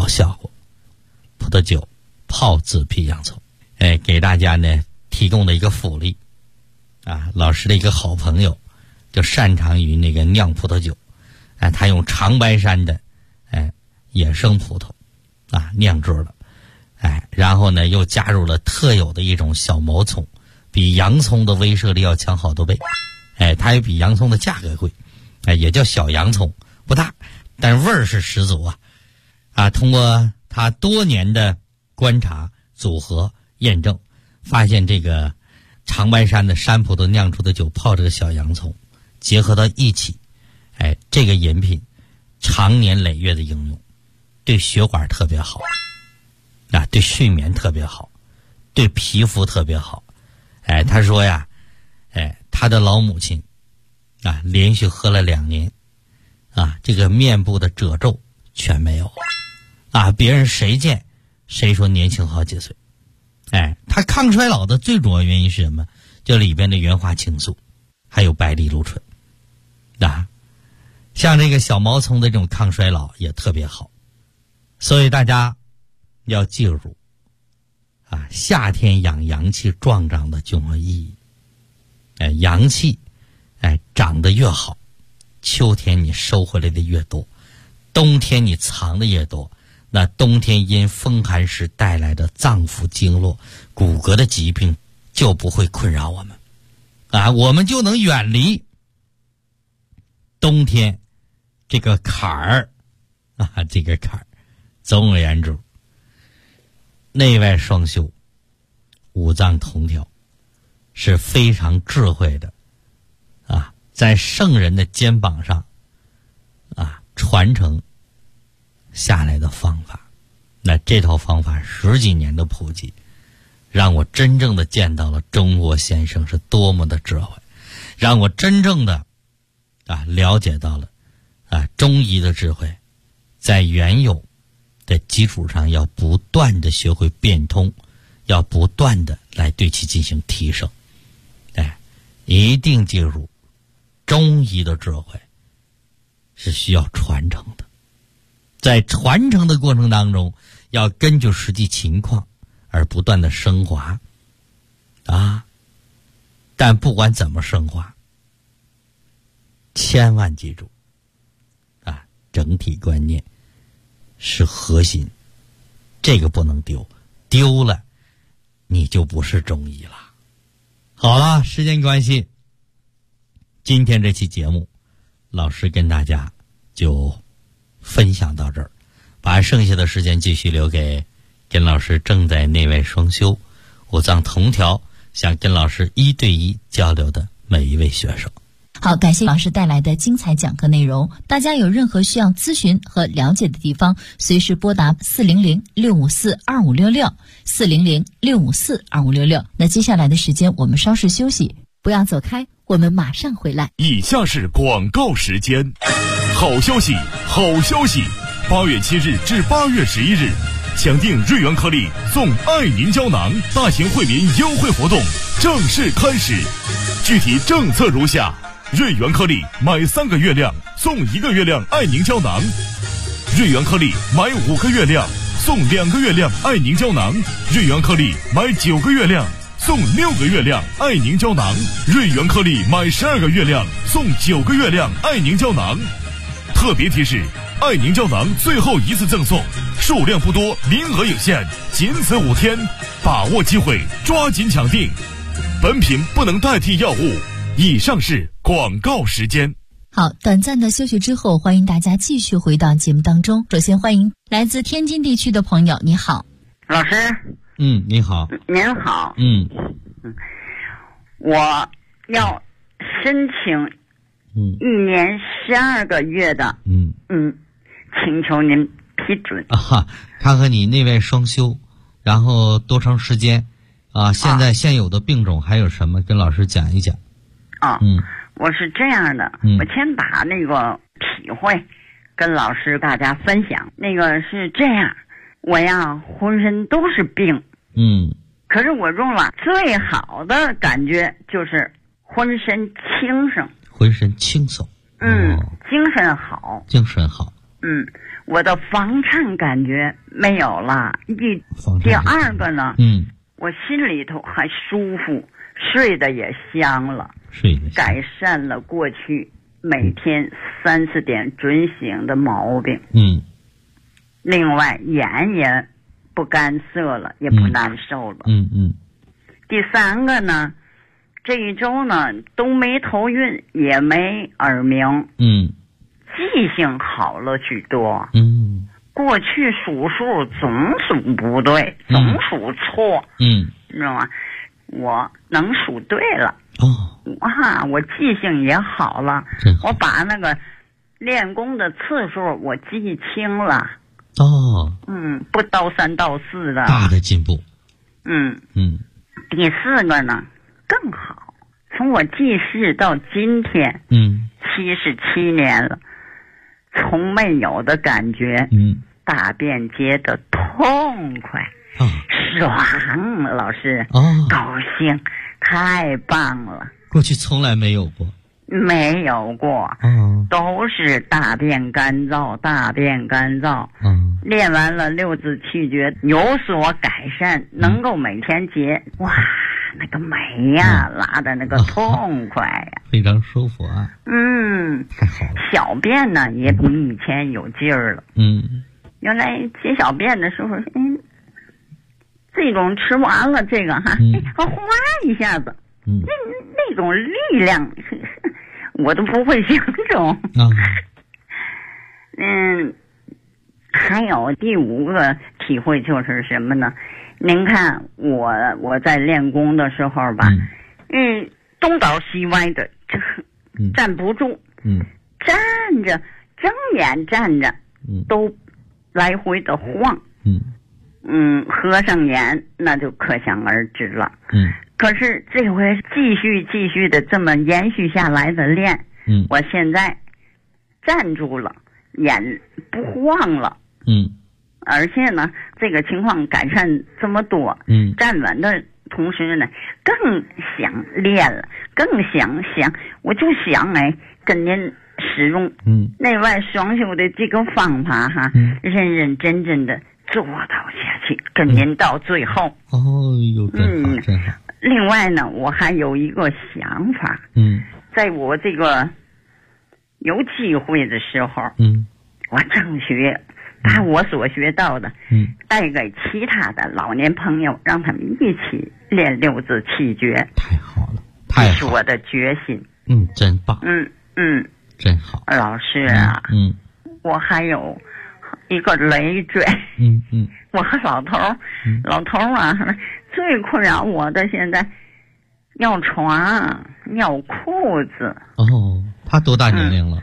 好效果。葡萄酒泡紫皮洋葱，给大家呢提供了一个福利啊。老师的一个好朋友就擅长于那个酿葡萄酒，他用长白山的野生葡萄啊酿制了，然后呢又加入了特有的一种小毛葱，比洋葱的威慑力要强好多倍。它也比洋葱的价格贵，也叫小洋葱，不大，但味儿是十足啊！通过他多年的观察、组合、验证，发现这个长白山的山葡萄酿出的酒泡这个小洋葱，结合到一起，这个饮品长年累月的应用，对血管特别好啊，对睡眠特别好，对皮肤特别好。他说呀，他的老母亲啊，连续喝了2年啊，这个面部的褶皱全没有啊，别人谁见谁说年轻好几岁。它抗衰老的最主要原因是什么？就里边的原花青素还有白藜芦醇啊，像这个小毛葱的这种抗衰老也特别好。所以大家要记住啊，夏天养阳气壮长的重要意义。阳气长得越好，秋天你收回来的越多，冬天你藏的越多，那冬天因风寒时带来的脏腑经络、骨骼的疾病就不会困扰我们啊，我们就能远离冬天这个坎儿啊，这个坎儿。总而言之，内外双修，五脏同调，是非常智慧的啊，在圣人的肩膀上啊传承下来的方法。那这套方法10几年的普及，让我真正的见到了中国先生是多么的智慧，让我真正的了解到了中医的智慧，在原有的基础上要不断的学会变通，要不断的来对其进行提升。一定记住，中医的智慧是需要传承的，在传承的过程当中，要根据实际情况而不断的升华啊。但不管怎么升华，千万记住啊，整体观念是核心，这个不能丢，丢了你就不是中医了。好了，时间关系，今天这期节目老师跟大家就分享到这儿，把剩下的时间继续留给跟老师正在内外双修、五脏同调，想跟老师1对1交流的每一位学生。 好，感谢老师带来的精彩讲课内容。大家有任何需要咨询和了解的地方，随时拨打400-654-2566，400-654-2566。那接下来的时间我们稍事休息，不要走开，我们马上回来。 以下是广告时间。好消息，好消息！8月7日至8月11日，抢订瑞元颗粒送爱凝胶囊大型惠民优惠活动正式开始，具体政策如下：瑞元颗粒买3个月亮送1个月亮爱凝胶囊，瑞元颗粒买5个月亮送2个月亮爱凝胶囊，瑞元颗粒买9个月亮送6个月亮爱凝胶囊，瑞元颗粒买12个月亮送9个月亮爱凝胶囊。特别提示，爱凝胶囊最后一次赠送，数量不多，名额有限，仅此5天，把握机会，抓紧抢订。本品不能代替药物。以上是广告时间。 好，短暂的休息之后，欢迎大家继续回到节目当中。首先欢迎来自天津地区的朋友，你好。 老师。 你好。 您好。我要申请1年12个月的请求您批准。 看看你内外双修，然后多长时间啊？现在现有的病种还有什么？跟老师讲一讲。 我是这样的，我先把那个体会跟老师大家分享。那个是这样，我呀浑身都是病，可是我用了最好的感觉就是浑身轻省。 浑身轻松。 精神好。 精神好。 我的房颤感觉没有了。第二个呢，我心里头还舒服，睡得也香了，改善了过去每天3、4点准醒的毛病。另外眼也不干涩了，也不难受了。第三个呢，这一周呢都没头晕，也没耳鸣。记性好了许多。过去数数总数不对，总数错。你知道吗？我能数对了。我记性也好了。我把那个练功的次数我记清了。不到3到4的。 大的进步。 第四个呢更好，从我记事到今天，77年了，从没有的感觉。大便接得痛快，爽，老师，高兴，太棒了。 过去从来没有过。 没有过。都是大便干燥，大便干燥。练完了6字气诀有所改善，能够每天接，哇，那个美呀，拉的那个痛快呀， 非常舒服啊。太好了。 小便呢也比以前有劲儿了。原来解小便的时候，这种吃完了这个哗一下子，那种力量我都不会形容。还有第5个体会就是什么呢？您看我在练功的时候吧，东倒西歪的，站不住，站着睁眼站着，都来回的晃。合上眼那就可想而知了。可是这回继续的这么延续下来的练，我现在站住了，眼不晃了。而且呢这个情况改善这么多，站稳的同时呢更想练了，更想我就想跟您使用内外双修的这个方法认认真真的做到下去，跟您到最后。 真好。 另外呢我还有一个想法，在我这个有机会的时候，我争取把我所学到的带给其他的老年朋友，让他们一起练6字气诀。 太好了，太好了， 这是我的决心。 真棒。真好。 老师啊，我还有一个累赘。我和老头啊，最困扰我的现在尿床、尿裤子。 他多大年龄了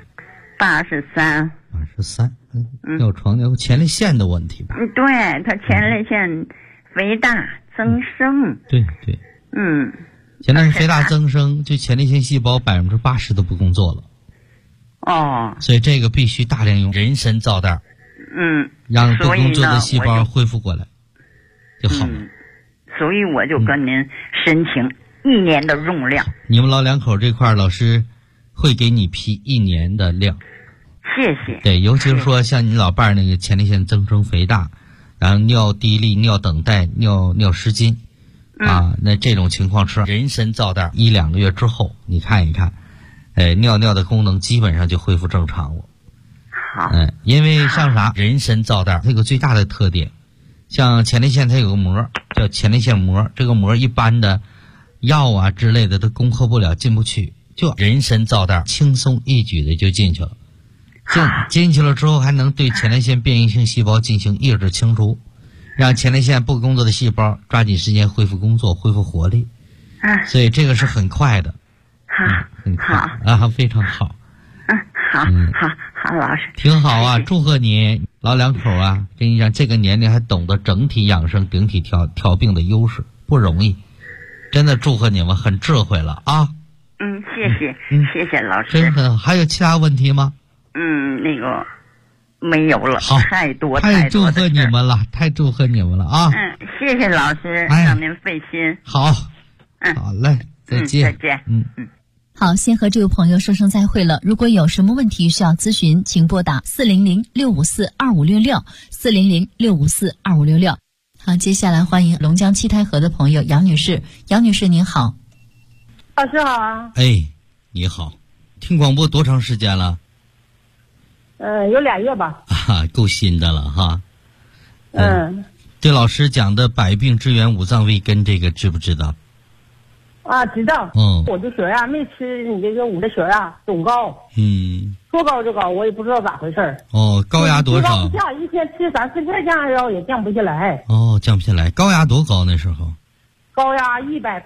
？83。 尿床尿前列腺的问题吧？ 对，他前列腺肥大增生。 对。前列腺肥大增生，就前列腺细胞80%都不工作了。所以这个必须大量用人参皂袋。让不工作的细胞恢复过来就好了。 所以我就跟您申请1年的用量。 你们老两口这块老师会给你批1年的量。 谢谢。 对，尤其是说像你老伴儿那个前列腺增生肥大，然后尿滴沥、尿等待、尿失禁那这种情况吃人参皂袋1、2个月之后，你看一看，尿的功能基本上就恢复正常了。 好。 因为像啥，人参皂袋它有个最大的特点，像前列腺它有个膜叫前列腺膜，这个膜一般的药啊之类的都攻克不了，进不去，就人参皂袋轻松一举的就进去了。进去了之后还能对前列腺变异性细胞进行抑制清除，让前列腺不工作的细胞抓紧时间恢复工作，恢复活力。所以这个是很快的。很快非常好。好，老师。挺好啊，祝贺你老两口啊！跟你讲，这个年龄还懂得整体养生、顶体调病的优势，不容易。真的祝贺你们，很智慧了啊！ 谢谢老师。 真很好。还有其他问题吗？ 那个没有了。 好， 太多太祝贺你们了，太祝贺你们了啊！ 谢谢老师，让您费心。 好，好嘞，再见。 再见。 好，先和这位朋友说声再会了。如果有什么问题需要咨询，请拨打400-654-2566，400-654-2566。好，接下来欢迎龙江七台河的朋友杨女士。杨女士您好。 老师好啊。 哎，你好，听广播多长时间了？ 有2月吧。 啊，够新的了哈。 对老师讲的百病之源五脏未根这个知不知道？ 啊，知道。我这血压没吃你这个我的血压总高。说高就高，我也不知道咋回事。 高压多少？ 不下，一天吃3-4片降压药也降不下来。 降不下来。高压多高那时候？ 高压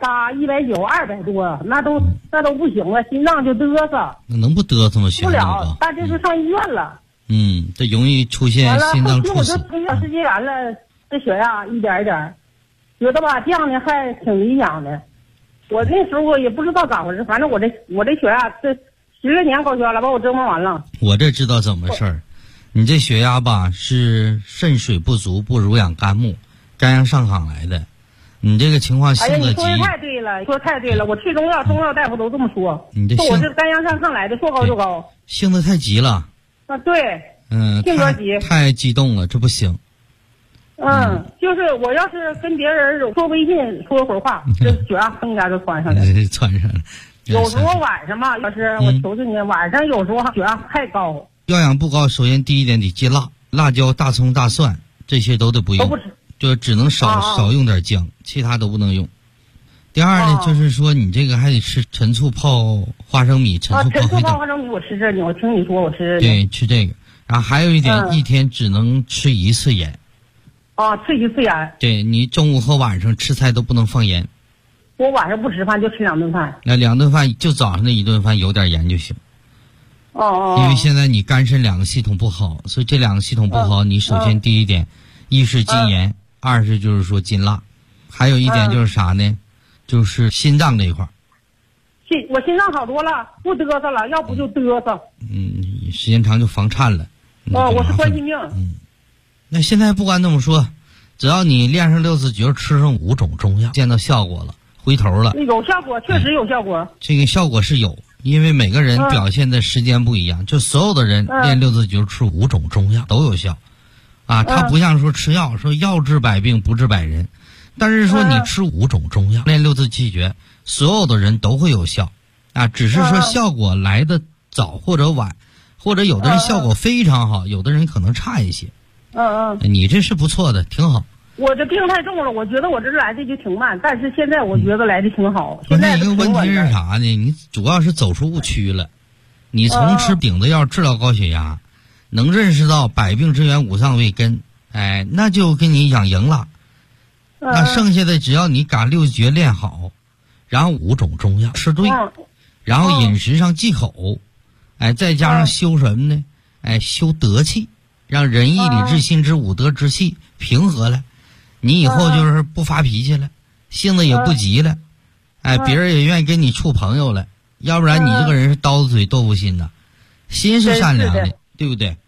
180、190、200多，那都不行了，心脏就嘚瑟。 那能不嘚瑟吗？ 不了，但这是上医院了。 这容易出现心脏猝死。 我就推小时间完了，这血压一点一点，觉得吧降的还挺理想的。我那时候也不知道咋回事，反正我这血压这10来年高血压了，把我折磨完了。 我这知道怎么事儿，你这血压吧是肾水不足，不濡养肝木，肝阳上亢来的。你这个情况性子急。 你说的太对了，说太对了。我吃中药，中药大夫都这么说。说我这肝阳上亢来的，说高就高。 性子太急了。 对。性格急。 太激动了，这不行。 就是我要是跟别人说微信说会儿话，这血压蹭一下就窜上来了。 窜上了。 有时候晚上嘛，老师，我求求你，晚上有时候血压太高。 药养不高，首先第一点得戒辣，辣椒、大葱、大蒜这些都得不用。 都不吃。 就只能少用点姜，其他都不能用。第二呢，就是说你这个还得吃陈醋泡花生米，陈醋泡花生米我吃这，我听你说我吃。 对，吃这个。然后还有一点，一天只能吃1次盐。 吃1次盐。对， 你中午和晚上吃菜都不能放盐。 我晚上不吃饭，就吃2顿饭。 那2顿饭就早上那1顿饭有点盐就行。因为现在你肝肾2个系统不好，所以这2个系统不好，你首先第一点，一是禁盐。2是就是说禁辣，还有一点就是啥呢？就是心脏这一块。 我心脏好多了，不嘚瑟了，要不就嘚瑟。 时间长就房颤了。 我是冠心病。 那现在不管怎么说，只要你练上6字诀，吃上5种中药，见到效果了，回头了。 有效果，确实有效果。 这个效果是有，因为每个人表现的时间不一样，就所有的人练6字诀吃5种中药都有效。它不像说吃药，说药治百病不治百人，但是说你吃5种中药，练6字气诀，所有的人都会有效，只是说效果来的早或者晚，或者有的人效果非常好，有的人可能差一些。你这是不错的，挺好。 我这病太重了，我觉得我这来的就挺慢，但是现在我觉得来的挺好。现在一个问题是啥呢？你主要是走出误区了，你从吃顶的药治疗高血压。能认识到百病之源五脏未根，那就给你养赢了。那剩下的只要你把6诀练好，然后5种中药吃对，然后饮食上忌口，再加上修什么呢？修德气，让仁义礼智信之五德之气平和了，你以后就是不发脾气了，性子也不急了，别人也愿意跟你处朋友了。要不然你这个人是刀子嘴豆腐心的，心是善良的。对不对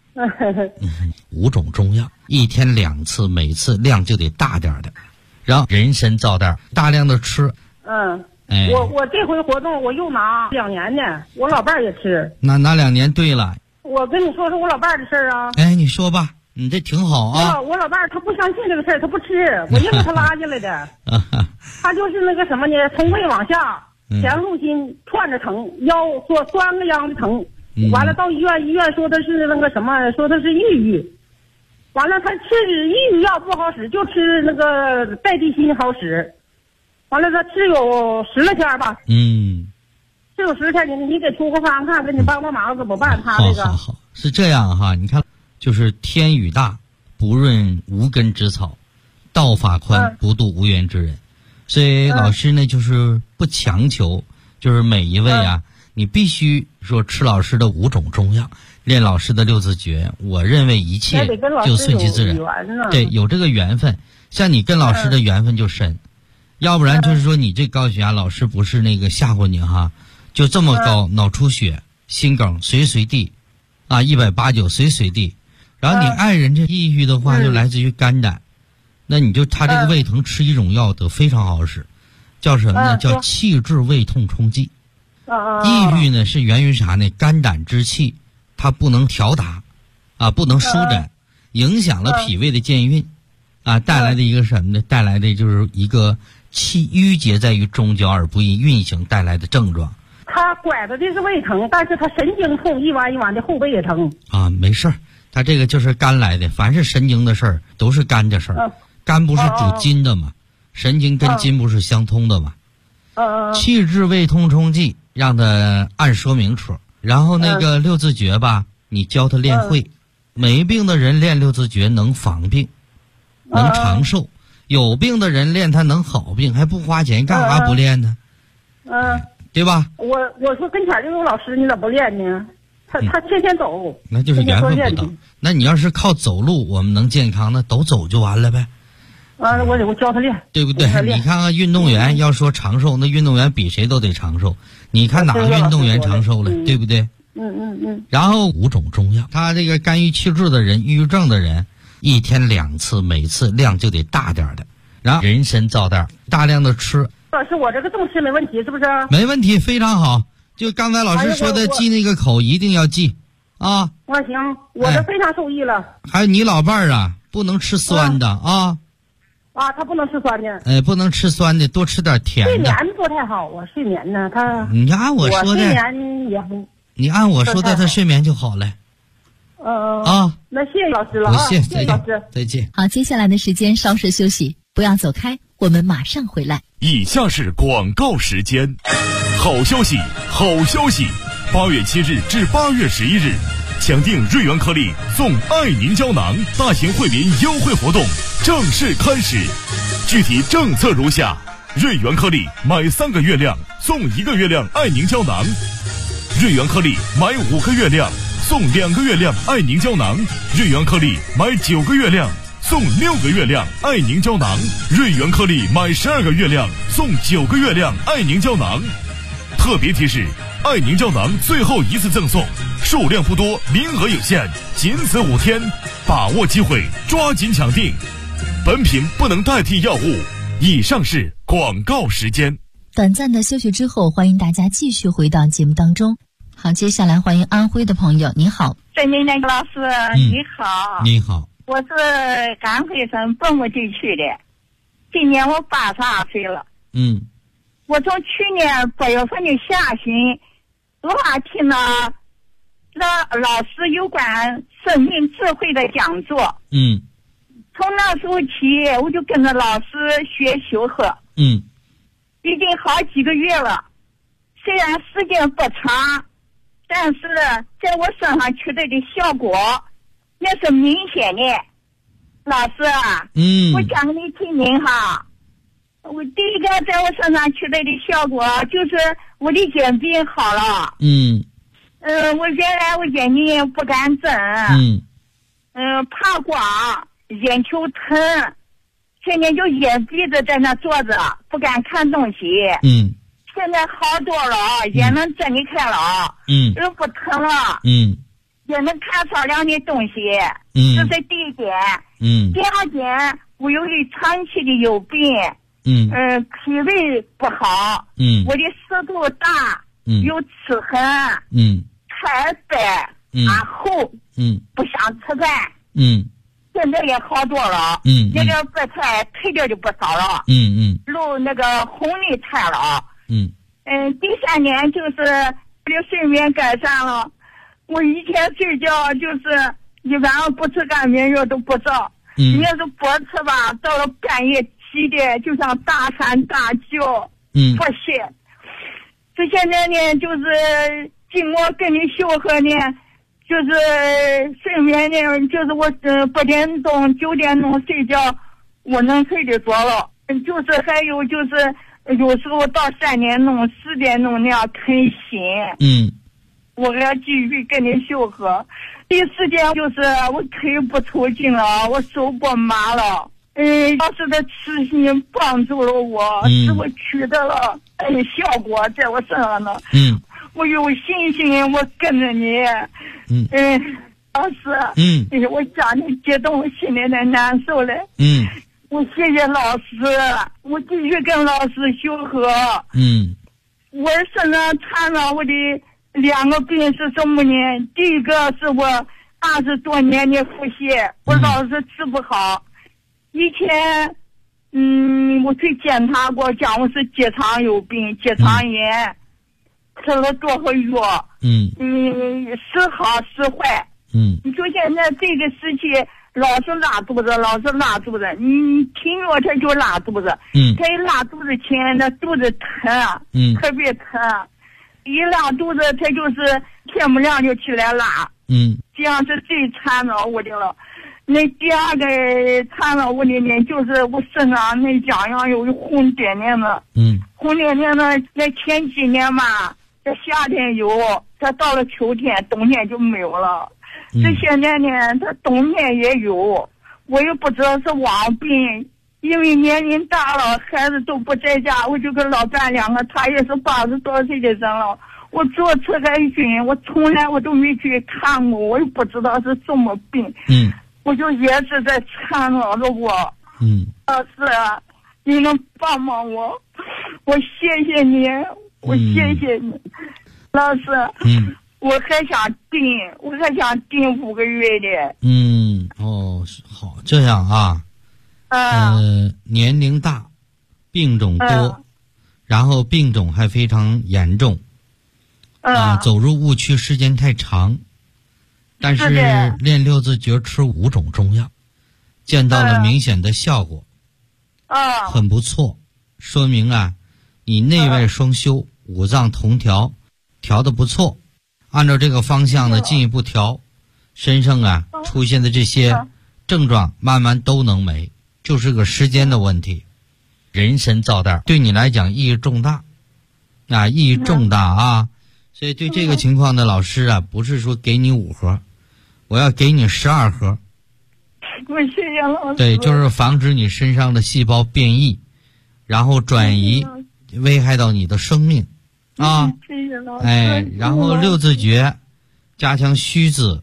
？5种中药，一天2次，每次量就得大点的，然后人参皂袋大量的吃。 我这回活动我又拿2年呢，我老伴儿也吃。 拿2年，对了。 我跟你说说我老伴儿的事儿啊。 你说吧，你这挺好啊。 我老伴儿他不相信这个事儿，他不吃，我硬给他拉进来的。他就是那个什么呢，从背往下前后心串着疼，腰说酸个秧子疼。完了到医院说的是那个什么，说的是抑郁。完了他吃抑郁药不好使，就吃那个代地心好使。完了他吃有10来天吧。吃有10天，你给出个方看，给你帮忙怎么办？他这个好是这样哈，你看就是天雨大，不润无根之草，道法宽，不渡无缘之人。所以老师呢就是不强求，就是每一位你必须说吃老师的5种中药，练老师的6字诀，我认为一切就顺其自然。对，有这个缘分，像你跟老师的缘分就深，要不然就是说你这高血压，老师不是那个吓唬你哈，就这么高，脑出血、心梗随地，180随地，然后你爱人这抑郁的话就来自于肝胆，那你就他这个胃疼吃1种药得非常好使，叫什么呢？叫气滞胃痛冲剂。 抑郁呢是源于啥呢？肝胆之气它不能调达啊，不能舒展，影响了脾胃的健运啊，带来的一个什么呢？带来的就是一个气郁结在于中焦而不易运行带来的症状。 他拐着的是胃疼，但是他神经痛，一弯一弯的后背也疼啊。没事儿，他这个就是肝来的，凡是神经的事儿都是肝的事儿。肝不是主筋的吗？神经跟筋不是相通的吗？气滞胃通冲剂，让他按说明处。然后那个六字诀吧，你教他练会。没病的人练六字诀能防病，能长寿。有病的人练他能好病，还不花钱，干嘛不练呢？对吧？ 我说跟前就有老师，你咋不练呢？他天天走， 那就是缘分不到。那你要是靠走路我们能健康，那都走就完了呗。 我教他练， 对不对？你看看运动员要说长寿，那运动员比谁都得长寿。你看哪个运动员长寿了，对不对？然后5种中药，他这个肝郁气滞的人、抑郁症的人，1天2次，每次量就得大点的。然后人参皂袋大量的吃。 老师，我这个重吃没问题是不是？ 没问题，非常好。就刚才老师说的，记那个口一定要记啊。 行，我这非常受益了。 还有你老伴儿啊，不能吃酸的啊。 他不能吃酸的。 不能吃酸的，多吃点甜的。 睡眠不太好啊，睡眠呢， 你按我说的。 睡眠也不。 你按我说的，他睡眠就好了。 那谢谢老师了啊，谢谢老师， 再见。 好，接下来的时间稍事休息，不要走开，我们马上回来。 以下是广告时间。好消息，好消息！8月7日至8月11日，抢订瑞元颗粒送爱凝胶囊大型惠民优惠活动正式开始。具体政策如下：瑞元颗粒买3个月亮送1个月亮爱凝胶囊；瑞元颗粒买5个月亮送2个月亮爱凝胶囊；瑞元颗粒买9个月亮送6个月亮爱凝胶囊；瑞元颗粒买12个月亮送9个月亮爱凝胶囊。特别提示：爱凝胶囊最后一次赠送，数量不多，名额有限，仅此5天，把握机会，抓紧抢订。本品不能代替药物。以上是广告时间。 短暂的休息之后，欢迎大家继续回到节目当中。好，接下来欢迎安徽的朋友，你好。 郑明那个老师，你好。 你好。 我是安徽省蚌埠地区的，今年我82岁了。我从去年8月份的下旬，我还听了老师有关生命智慧的讲座。从那时候起，我就跟着老师学修和。已经好几个月了，虽然时间不长，但是在我身上取得的效果那是明显的。老师我讲给你听听哈。我第一个在我身上取得的效果就是我的眼病好了。我原来我眼睛不敢睁，怕光，眼球疼，天天就眼闭着在那坐着，不敢看东西。现在好多了，也能睁得开了，又不疼了，也能看少量的东西。这是第一点。第二点，我由于长期的有病，脾胃不好，我的舌头大，有齿痕，苔白，厚，不想吃饭。现在也好多了，那个白菜退掉就不少了，肉那个红的菜了。第三点就是我的睡眠改善了，我以前睡觉就是一晚上不吃安眠药都不着，你要是不吃吧，到了半夜起的就像大喊大叫，不歇。这现在呢，就是经过跟你修和呢，就是睡眠呢，就是我8点钟9点钟睡觉，我能睡得着了。就是还有就是有时候到3点钟4点钟那样肯醒。我还要继续跟你修和。第4点就是我腿不抽筋了，我手不麻了。老师的慈心帮助了我，使我取得了效果在我身上呢。我有信心，我跟着你。老师，我讲的激动，我心里在难受嘞。我谢谢老师，我继续跟老师修和。 我身上缠了我的2个病是什么呢？第一个是我20多年的腹泻，我老是治不好。以前我去检查过，讲我是结肠有病，结肠炎，吃了多少药，时好时坏。你说现在这个时期老是拉肚子，你停药他就拉肚子，他一拉肚子前那肚子疼，特别疼，一拉肚子他就是天不亮就起来拉，这样是最缠着我的了。那第二个缠着我的呢，就是我身上那痒痒有红点点的，红点点的，那前几年嘛，这夏天有，它到了秋天冬天就没有了。这现在呢，它冬天也有，我也不知道是网病，因为年龄大了，孩子都不在家，我就跟老伴2个，他也是80多岁的人了。我做赤海菌，我从来我都没去看过，我也不知道是什么病。我就也是在缠绕着我。老师，你能帮帮我？我谢谢你，我谢谢你，老师。我还想订5个月的。 好，这样啊。年龄大，病种多，然后病种还非常严重。走入误区时间太长，但是练6字诀吃5种中药，见到了明显的效果。很不错，说明啊，你内外双修，五脏同调，调得不错。按照这个方向呢，进一步调，身上啊出现的这些症状慢慢都能没，就是个时间的问题。人参皂袋对你来讲意义重大，意义重大啊！所以对这个情况呢，老师啊，不是说给你5盒，我要给你12盒。 我谢谢老师。 对，就是防止你身上的细胞变异，然后转移，危害到你的生命。然后6字诀，加强虚字、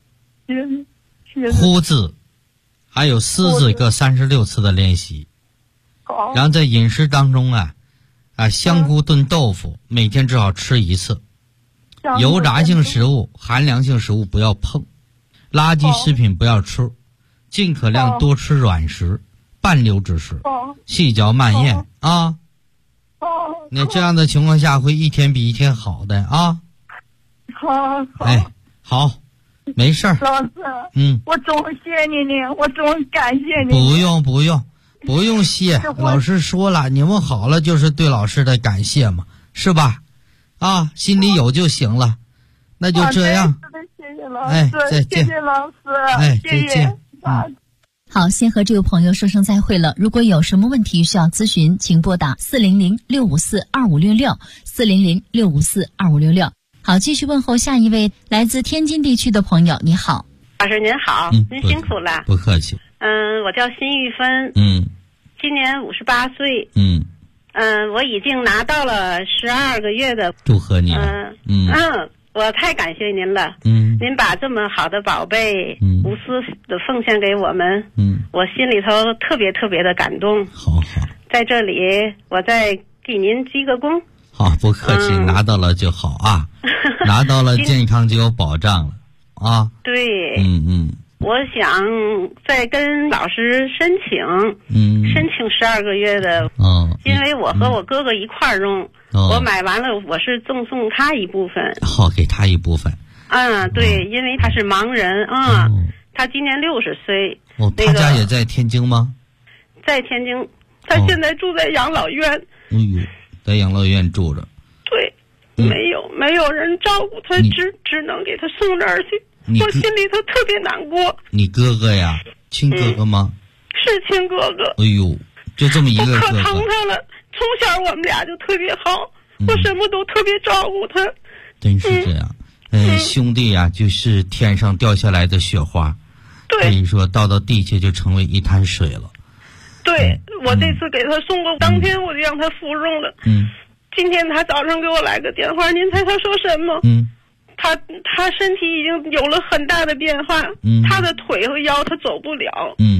呼字，还有思字各36次的练习。然后在饮食当中香菇炖豆腐每天至少吃1次，油炸性食物、寒凉性食物不要碰，垃圾食品不要吃，尽可量多吃软食、半流质食，细嚼慢咽啊。那这样的情况下会一天比一天好的啊。好，没事儿。 老师，我总谢谢你，我总感谢你。不用谢，老师说了，你们好了就是对老师的感谢嘛，是吧？心里有就行了，那就这样。谢谢老师， 再见。 谢谢老师， 再见。 好，先和这位朋友说声再会了。如果有什么问题需要咨询，请拨打400-654-2566 400-654-2566。好，继续问候下一位来自天津地区的朋友。你好， 老师您好，您辛苦了。 不客气。 我叫辛玉芬。今年58岁。我已经拿到了12个月的。 祝贺你。 我太感谢您了。您把这么好的宝贝无私的奉献给我们。我心里头特别特别的感动。 好， 在这里我再给您鞠个躬。 好，不客气。拿到了就好啊。拿到了健康就有保障了啊。 对。我想再跟老师申请12个月的。因为我和我哥哥一块儿用。我买完了，我是赠送他一部分。 好，给他一部分。 对，因为他是盲人他今年60岁。 他家也在天津吗？ 在天津，他现在住在养老院。 在养老院住着。 对，没有人照顾他，只能给他送这儿去。我心里头特别难过。 你哥哥呀？亲哥哥吗？ 是亲哥哥。 就这么一个哥哥。 我可疼他了。从小我们俩就特别好，我什么都特别照顾他。 真是这样。兄弟呀，就是天上掉下来的雪花。 对。 可以说到地下就成为一滩水了。 对，我这次给他送过，当天我就让他服用了。今天他早上给我来个电话，您猜他说什么？他身体已经有了很大的变化。他的腿和腰他走不了。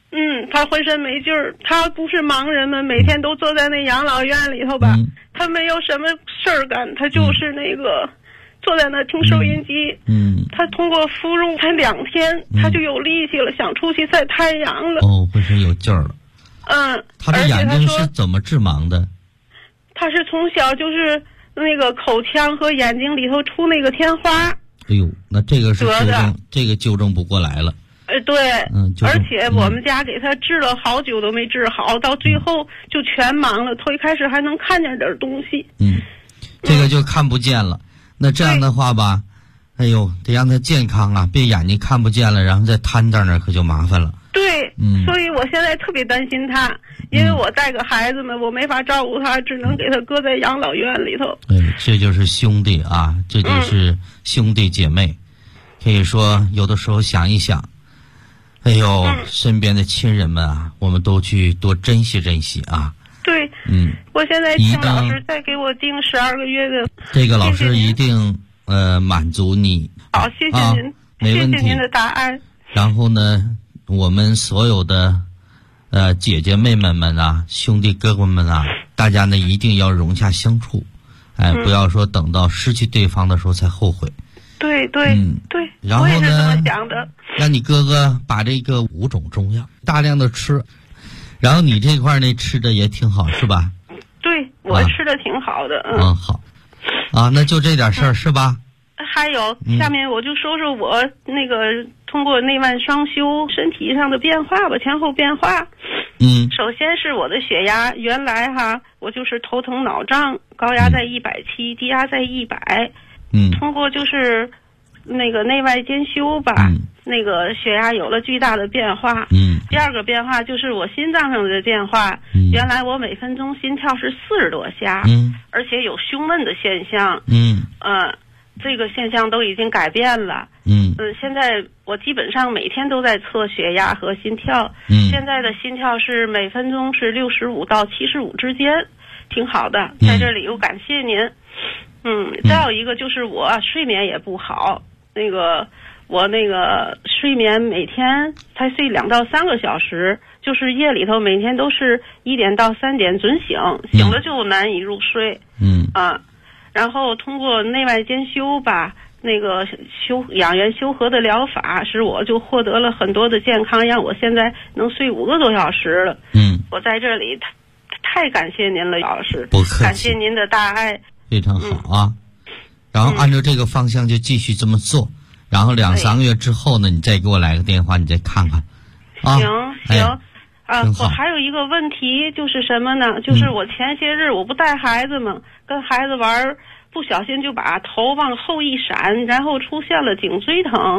他浑身没劲儿，他不是盲人们，每天都坐在那养老院里头吧，他没有什么事儿干，他就是那个坐在那听收音机。他通过服用才2天，他就有力气了，想出去晒太阳了。 浑身有劲儿了。他的眼睛是怎么致盲的？ 他是从小就是那个口腔和眼睛里头出那个天花。 哎呦，那这个是纠正不过来了。 对，而且我们家给他治了好久都没治好，到最后就全盲了。头一开始还能看见点东西， 这个就看不见了。那这样的话吧，哎呦，得让他健康啊，别眼睛看不见了，然后再瘫在那儿可就麻烦了。 对，所以我现在特别担心他，因为我带个孩子们，我没法照顾他，只能给他搁在养老院里头。 这就是兄弟啊，这就是兄弟姐妹。可以说有的时候想一想，哎呦，身边的亲人们啊，我们都去多珍惜珍惜啊。 对，我现在请老师再给我定12个月的。 这个老师一定满足你。 好，谢谢您， 没问题， 谢谢您的答案。 然后呢，我们所有的姐姐妹妹们啊，兄弟哥哥们啊，大家呢一定要融洽相处，不要说等到失去对方的时候才后悔。 对， 然后呢， 我也是这么想的。 让你哥哥把这个5种中药大量的吃，然后你这块呢吃的也挺好，是吧？ 对，我吃的挺好的。 好啊，那就这点事儿是吧？ 还有，下面我就说说我那个通过内外双修身体上的变化吧，前后变化。首先是我的血压，原来我就是头疼脑胀，高压在170，低压在100。通过就是那个内外兼修吧，那个血压有了巨大的变化。第二个变化就是我心脏上的变化，原来我每分钟心跳是40多下，而且有胸闷的现象。这个现象都已经改变了。现在我基本上每天都在测血压和心跳。现在的心跳是每分钟是65到75之间，挺好的。在这里又感谢您。再有一个就是我睡眠也不好，我那个睡眠每天才睡2到3个小时，就是夜里头每天都是1点到3点准醒，醒了就难以入睡。然后通过内外兼修吧，那个养元修和的疗法，使我就获得了很多的健康，让我现在能睡5个多小时了。我在这里太感谢您了，老师， 不客气， 感谢您的大爱。 非常好啊，然后按照这个方向就继续这么做，然后2、3个月之后呢，你再给我来个电话，你再看看。 行。我还有一个问题就是什么呢？就是我前些日我不带孩子嘛，跟孩子玩，不小心就把头往后一闪，然后出现了颈椎疼。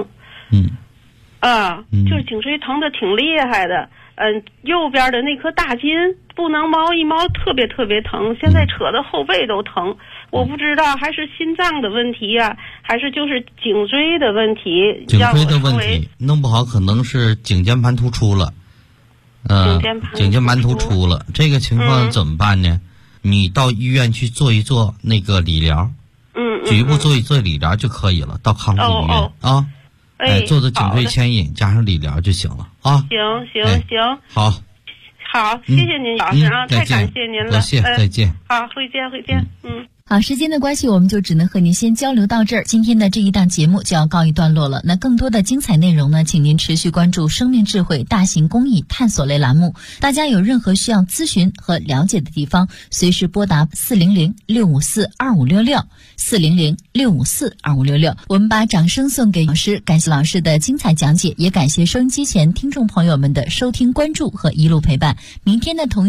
就是颈椎疼的挺厉害的。右边的那颗大筋不能猫一猫，特别特别疼，现在扯的后背都疼。我不知道还是心脏的问题啊，还是就是颈椎的问题。 颈椎的问题弄不好可能是颈间盘突出了。颈间盘突出了，这个情况怎么办呢？你到医院去做一做那个理疗，局部做一做理疗就可以了，到康复医院啊。做做颈椎牵引加上理疗就行了啊。 行， 好， 谢谢您老师啊，太感谢您了， 多谢，再见。 好，会见。 好，时间的关系，我们就只能和您先交流到这儿。今天的这一档节目就要告一段落了。那更多的精彩内容呢，请您持续关注生命智慧大型公益探索类栏目。大家有任何需要咨询和了解的地方，随时拨打400-654-2566，400-654-2566。我们把掌声送给老师，感谢老师的精彩讲解，也感谢收音机前听众朋友们的收听关注和一路陪伴。明天的同